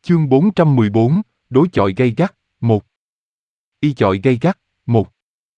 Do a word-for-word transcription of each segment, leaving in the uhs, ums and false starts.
Chương bốn trăm mười bốn, đối chọi gay gắt, một. Y chọi gay gắt, một.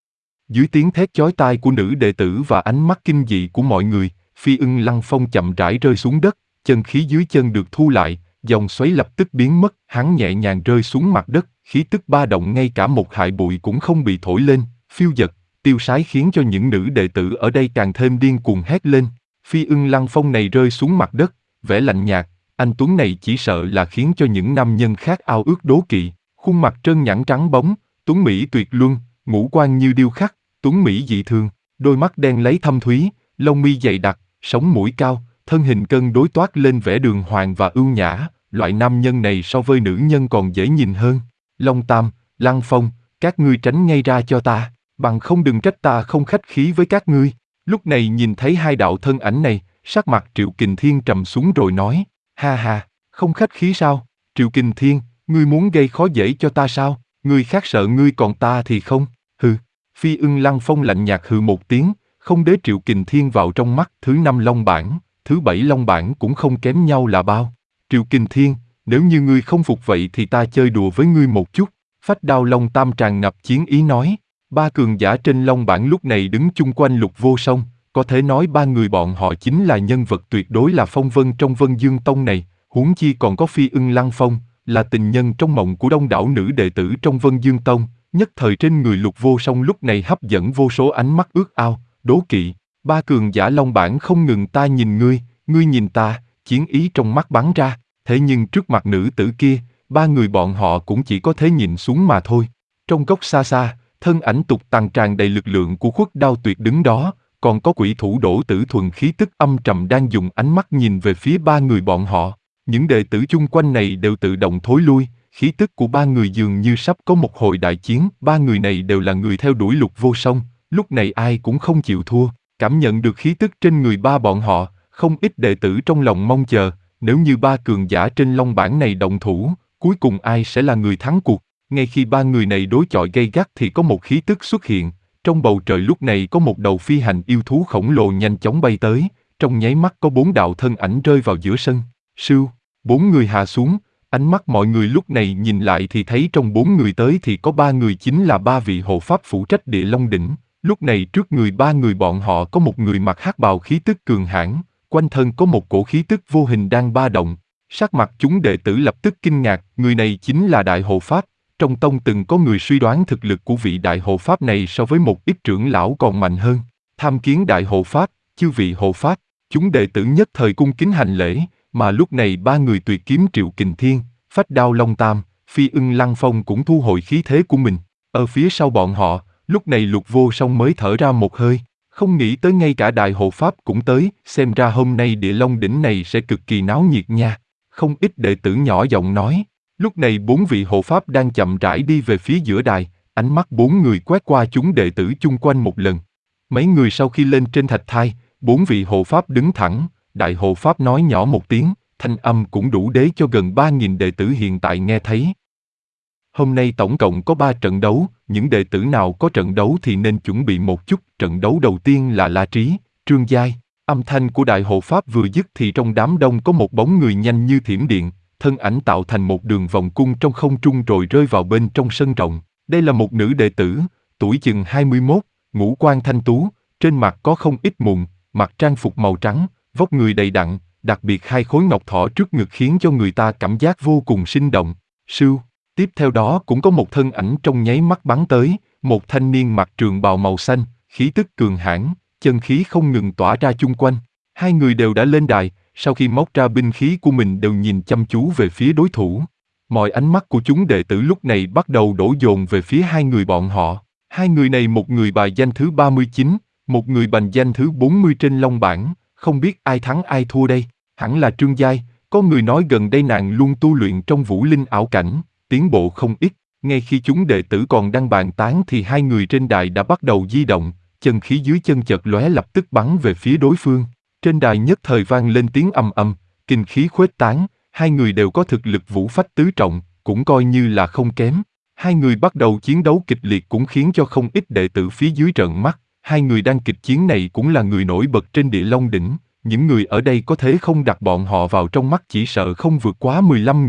Dưới tiếng thét chói tai của nữ đệ tử và ánh mắt kinh dị của mọi người, Phi Ưng Lăng Phong chậm rãi rơi xuống đất, chân khí dưới chân được thu lại, dòng xoáy lập tức biến mất, hắn nhẹ nhàng rơi xuống mặt đất, khí tức ba động ngay cả một hại bụi cũng không bị thổi lên, phiêu dật, tiêu sái khiến cho những nữ đệ tử ở đây càng thêm điên cuồng hét lên. Phi Ưng Lăng Phong này rơi xuống mặt đất, vẻ lạnh nhạt, anh Tuấn này chỉ sợ là khiến cho những nam nhân khác ao ước đố kỵ, khuôn mặt trơn nhẵn trắng bóng, tuấn mỹ tuyệt luân, ngũ quan như điêu khắc, tuấn mỹ dị thường, đôi mắt đen lấy thâm thúy, lông mi dày đặc, sống mũi cao, thân hình cân đối toát lên vẻ đường hoàng và ưu nhã, loại nam nhân này so với nữ nhân còn dễ nhìn hơn. Long Tam, Lăng Phong, các ngươi tránh ngay ra cho ta, bằng không đừng trách ta không khách khí với các ngươi. Lúc này nhìn thấy hai đạo thân ảnh này, sắc mặt Triệu Kình Thiên trầm xuống rồi nói, ha ha, không khách khí sao? Triệu Kình Thiên, ngươi muốn gây khó dễ cho ta sao? Người khác sợ ngươi còn ta thì không? Hừ. Phi Ưng Lăng Phong lạnh nhạt hừ một tiếng, không để Triệu Kình Thiên vào trong mắt. Thứ năm long bản, thứ bảy long bản cũng không kém nhau là bao. Triệu Kình Thiên, nếu như ngươi không phục vậy thì ta chơi đùa với ngươi một chút. Phách Đao Long Tam tràn ngập chiến ý nói. Ba cường giả trên long bản lúc này đứng chung quanh Lục Vô Song, có thể nói ba người bọn họ chính là nhân vật tuyệt đối là phong vân trong Vân Dương Tông này, huống chi còn có Phi Ưng Lăng Phong, là tình nhân trong mộng của đông đảo nữ đệ tử trong Vân Dương Tông, nhất thời trên người Lục Vô Song lúc này hấp dẫn vô số ánh mắt ước ao, đố kỵ. Ba cường giả long bản không ngừng ta nhìn ngươi, ngươi nhìn ta, chiến ý trong mắt bắn ra, thế nhưng trước mặt nữ tử kia, ba người bọn họ cũng chỉ có thể nhìn xuống mà thôi. Trong góc xa xa, thân ảnh tục tằng tràn đầy lực lượng của Khuất Đao Tuyệt đứng đó, còn có quỷ thủ Đỗ Tử Thuần khí tức âm trầm đang dùng ánh mắt nhìn về phía ba người bọn họ. Những đệ tử chung quanh này đều tự động thối lui, khí tức của ba người dường như sắp có một hồi đại chiến. Ba người này đều là người theo đuổi Lục Vô Song, lúc này ai cũng không chịu thua. Cảm nhận được khí tức trên người ba bọn họ, không ít đệ tử trong lòng mong chờ, nếu như ba cường giả trên long bản này động thủ, cuối cùng ai sẽ là người thắng cuộc. Ngay khi ba người này đối chọi gay gắt thì có một khí tức xuất hiện, trong bầu trời lúc này có một đầu phi hành yêu thú khổng lồ nhanh chóng bay tới, trong nháy mắt có bốn đạo thân ảnh rơi vào giữa sân. Sưu, bốn người hạ xuống, ánh mắt mọi người lúc này nhìn lại thì thấy trong bốn người tới thì có ba người chính là ba vị hộ pháp phụ trách Địa Long Đỉnh. Lúc này trước người ba người bọn họ có một người mặc hắc bào khí tức cường hãn, quanh thân có một cổ khí tức vô hình đang ba động. Sắc mặt chúng đệ tử lập tức kinh ngạc, người này chính là Đại Hộ Pháp. Trong tông từng có người suy đoán thực lực của vị Đại Hộ Pháp này so với một ít trưởng lão còn mạnh hơn. Tham kiến Đại Hộ Pháp, chư vị hộ pháp, chúng đệ tử nhất thời cung kính hành lễ, mà lúc này ba người tuyệt kiếm Triệu Kình Thiên, Phách Đao Long Tam, Phi Ưng Lăng Phong cũng thu hồi khí thế của mình. Ở phía sau bọn họ, lúc này Lục Vô Song mới thở ra một hơi, không nghĩ tới ngay cả Đại Hộ Pháp cũng tới, xem ra hôm nay Địa Long Đỉnh này sẽ cực kỳ náo nhiệt nha. Không ít đệ tử nhỏ giọng nói. Lúc này bốn vị hộ pháp đang chậm rãi đi về phía giữa đài, ánh mắt bốn người quét qua chúng đệ tử chung quanh một lần. Mấy người sau khi lên trên thạch thai, bốn vị hộ pháp đứng thẳng, Đại Hộ Pháp nói nhỏ một tiếng, thanh âm cũng đủ để cho gần ba nghìn đệ tử hiện tại nghe thấy. Hôm nay tổng cộng có ba trận đấu, những đệ tử nào có trận đấu thì nên chuẩn bị một chút. Trận đấu đầu tiên là La Trí, Trương Giai. Âm thanh của Đại Hộ Pháp vừa dứt thì trong đám đông có một bóng người nhanh như thiểm điện, thân ảnh tạo thành một đường vòng cung trong không trung rồi rơi vào bên trong sân rộng. Đây là một nữ đệ tử, tuổi chừng hai mươi mốt, ngũ quan thanh tú, trên mặt có không ít mụn, mặc trang phục màu trắng, vóc người đầy đặn, đặc biệt hai khối ngọc thỏ trước ngực khiến cho người ta cảm giác vô cùng sinh động. Sưu, tiếp theo đó cũng có một thân ảnh trong nháy mắt bắn tới, một thanh niên mặc trường bào màu xanh, khí tức cường hãn, chân khí không ngừng tỏa ra chung quanh. Hai người đều đã lên đài, sau khi móc ra binh khí của mình đều nhìn chăm chú về phía đối thủ. Mọi ánh mắt của chúng đệ tử lúc này bắt đầu đổ dồn về phía hai người bọn họ. Hai người này một người bài danh thứ ba mươi chín, một người bành danh thứ bốn mươi trên long bảng, không biết ai thắng ai thua đây. Hẳn là Trương Giai, có người nói gần đây nàng luôn tu luyện trong vũ linh ảo cảnh, tiến bộ không ít. Ngay khi chúng đệ tử còn đang bàn tán thì hai người trên đài đã bắt đầu di động, chân khí dưới chân chợt lóe lập tức bắn về phía đối phương. Trên đài nhất thời vang lên tiếng ầm ầm, kinh khí khuếch tán, hai người đều có thực lực vũ phách tứ trọng, cũng coi như là không kém. Hai người bắt đầu chiến đấu kịch liệt cũng khiến cho không ít đệ tử phía dưới trợn mắt. Hai người đang kịch chiến này cũng là người nổi bật trên Địa Long Đỉnh, những người ở đây có thể không đặt bọn họ vào trong mắt chỉ sợ không vượt quá mười lăm người.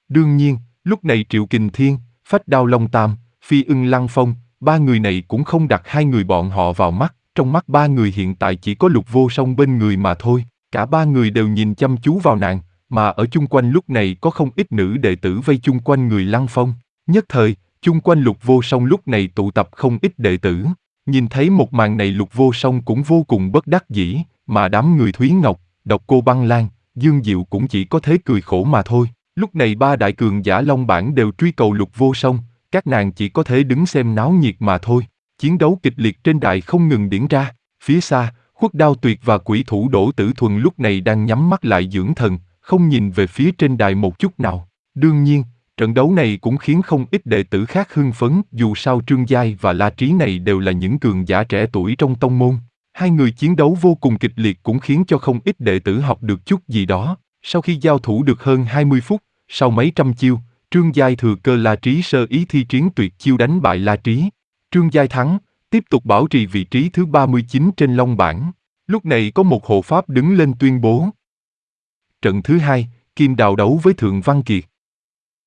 Đương nhiên, lúc này Triệu Kình Thiên, Phách Đao Long Tam, Phi Ưng Lăng Phong, ba người này cũng không đặt hai người bọn họ vào mắt, trong mắt ba người hiện tại chỉ có Lục Vô Song bên người mà thôi, cả ba người đều nhìn chăm chú vào nàng, mà ở chung quanh lúc này có không ít nữ đệ tử vây chung quanh người Lăng Phong, nhất thời, chung quanh Lục Vô Song lúc này tụ tập không ít đệ tử, nhìn thấy một màn này Lục Vô Song cũng vô cùng bất đắc dĩ, mà đám người Thúy Ngọc, Độc Cô Băng Lan, Dương Diệu cũng chỉ có thế cười khổ mà thôi. Lúc này ba đại cường giả Long Bản đều truy cầu Lục Vô Song, các nàng chỉ có thể đứng xem náo nhiệt mà thôi. Chiến đấu kịch liệt trên đài không ngừng diễn ra, phía xa, Khuất Đao Tuyệt và Quỷ Thủ Đỗ Tử Thuần lúc này đang nhắm mắt lại dưỡng thần, không nhìn về phía trên đài một chút nào. Đương nhiên, trận đấu này cũng khiến không ít đệ tử khác hưng phấn, dù sao Trương Giai và La Trí này đều là những cường giả trẻ tuổi trong tông môn. Hai người chiến đấu vô cùng kịch liệt cũng khiến cho không ít đệ tử học được chút gì đó. Sau khi giao thủ được hơn hai mươi phút, sau mấy trăm chiêu, Trương Giai thừa cơ La Trí sơ ý thi triển tuyệt chiêu đánh bại La Trí. Trương Giai thắng, tiếp tục bảo trì vị trí thứ ba mươi chín trên Long bảng. Lúc này có một hộ pháp đứng lên tuyên bố. Trận thứ hai, Kim Đào đấu với Thượng Văn Kiệt.